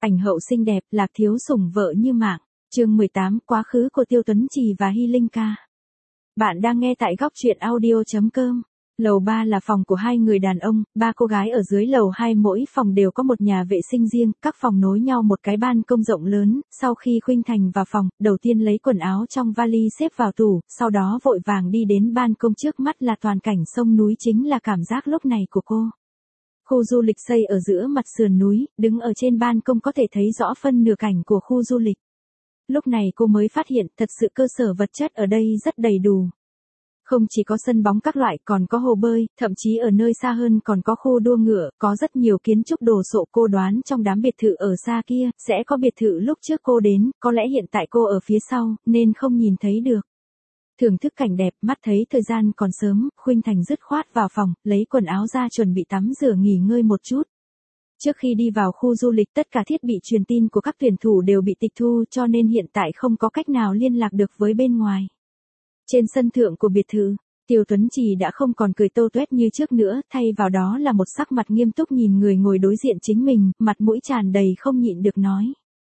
ảnh hậu xinh đẹp, Lạc thiếu sủng vợ như mạng. Chương 18, quá khứ của Tiêu Tuấn Trì và Hy Linh ca. Bạn đang nghe tại góc truyện audio.com. Lầu 3 là phòng của hai người đàn ông, ba cô gái ở dưới lầu 2, mỗi phòng đều có một nhà vệ sinh riêng, các phòng nối nhau một cái ban công rộng lớn. Sau khi Khuynh Thành vào phòng, đầu tiên lấy quần áo trong vali xếp vào tủ, sau đó vội vàng đi đến ban công, trước mắt là toàn cảnh sông núi, chính là cảm giác lúc này của cô. Khu du lịch xây ở giữa mặt sườn núi, đứng ở trên ban công có thể thấy rõ phân nửa cảnh của khu du lịch. Lúc này cô mới phát hiện thật sự cơ sở vật chất ở đây rất đầy đủ. Không chỉ có sân bóng các loại, còn có hồ bơi, thậm chí ở nơi xa hơn còn có khu đua ngựa, có rất nhiều kiến trúc đồ sộ. Cô đoán trong đám biệt thự ở xa kia, sẽ có biệt thự lúc trước cô đến, có lẽ hiện tại cô ở phía sau, nên không nhìn thấy được. Thưởng thức cảnh đẹp, mắt thấy thời gian còn sớm, Khuynh Thành dứt khoát vào phòng, lấy quần áo ra chuẩn bị tắm rửa nghỉ ngơi một chút. Trước khi đi vào khu du lịch, tất cả thiết bị truyền tin của các tuyển thủ đều bị tịch thu, cho nên hiện tại không có cách nào liên lạc được với bên ngoài. Trên sân thượng của biệt thự, Tiêu Tuấn Trì đã không còn cười tô toét như trước nữa, thay vào đó là một sắc mặt nghiêm túc nhìn người ngồi đối diện chính mình, mặt mũi tràn đầy không nhịn được nói.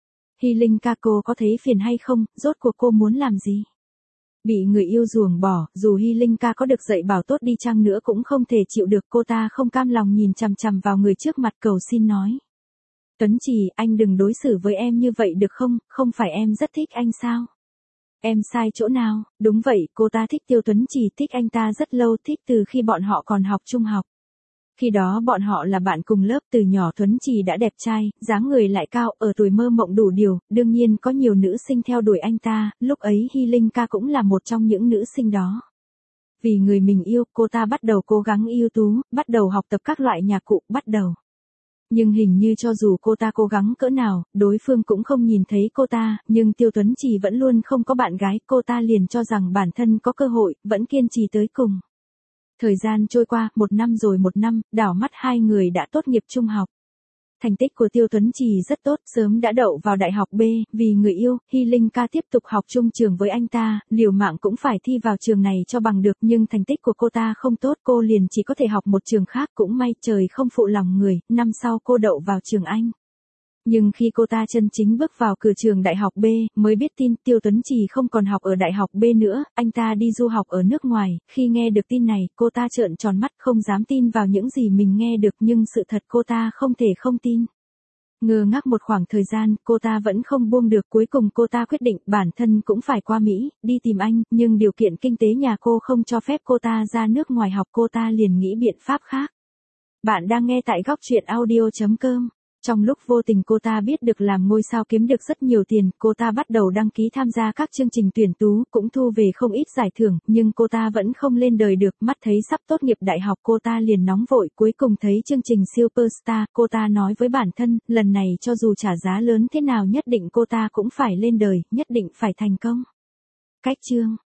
Hy Linh ca, cô có thấy phiền hay không, rốt cuộc cô muốn làm gì? Bị người yêu ruồng bỏ, dù Hy Linh ca có được dạy bảo tốt đi chăng nữa cũng không thể chịu được, cô ta không cam lòng nhìn chằm chằm vào người trước mặt cầu xin nói. Tuấn Trì, anh đừng đối xử với em như vậy được không, không phải em rất thích anh sao? Em sai chỗ nào? Đúng vậy, cô ta thích Tiêu Tuấn Trì, thích anh ta rất lâu, thích từ khi bọn họ còn học trung học. Khi đó bọn họ là bạn cùng lớp, từ nhỏ Tuấn Trì đã đẹp trai, dáng người lại cao, ở tuổi mơ mộng đủ điều, đương nhiên có nhiều nữ sinh theo đuổi anh ta, lúc ấy Hy Linh ca cũng là một trong những nữ sinh đó. Vì người mình yêu, cô ta bắt đầu cố gắng ưu tú, bắt đầu học tập các loại nhạc cụ, bắt đầu. Nhưng hình như cho dù cô ta cố gắng cỡ nào, đối phương cũng không nhìn thấy cô ta, nhưng Tiêu Tuấn Trì vẫn luôn không có bạn gái, cô ta liền cho rằng bản thân có cơ hội, vẫn kiên trì tới cùng. Thời gian trôi qua, 1 năm rồi 1 năm, đảo mắt hai người đã tốt nghiệp trung học. Thành tích của Tiêu Tuấn Trì rất tốt, sớm đã đậu vào đại học B, vì người yêu, Hy Linh ca tiếp tục học chung trường với anh ta, liều mạng cũng phải thi vào trường này cho bằng được, nhưng thành tích của cô ta không tốt, cô liền chỉ có thể học một trường khác, cũng may trời không phụ lòng người, năm sau cô đậu vào trường Anh. Nhưng khi cô ta chân chính bước vào cửa trường đại học B, mới biết tin Tiêu Tuấn Trì không còn học ở đại học B nữa, anh ta đi du học ở nước ngoài. Khi nghe được tin này, cô ta trợn tròn mắt, không dám tin vào những gì mình nghe được, nhưng sự thật cô ta không thể không tin. Ngơ ngác một khoảng thời gian, cô ta vẫn không buông được, cuối cùng cô ta quyết định bản thân cũng phải qua Mỹ, đi tìm anh, nhưng điều kiện kinh tế nhà cô không cho phép cô ta ra nước ngoài học, cô ta liền nghĩ biện pháp khác. Bạn đang nghe tại góc truyện audio.com. Trong lúc vô tình cô ta biết được làm ngôi sao kiếm được rất nhiều tiền, cô ta bắt đầu đăng ký tham gia các chương trình tuyển tú, cũng thu về không ít giải thưởng, nhưng cô ta vẫn không lên đời được, mắt thấy sắp tốt nghiệp đại học cô ta liền nóng vội, cuối cùng thấy chương trình Superstar, cô ta nói với bản thân, lần này cho dù trả giá lớn thế nào nhất định cô ta cũng phải lên đời, nhất định phải thành công. Cách chương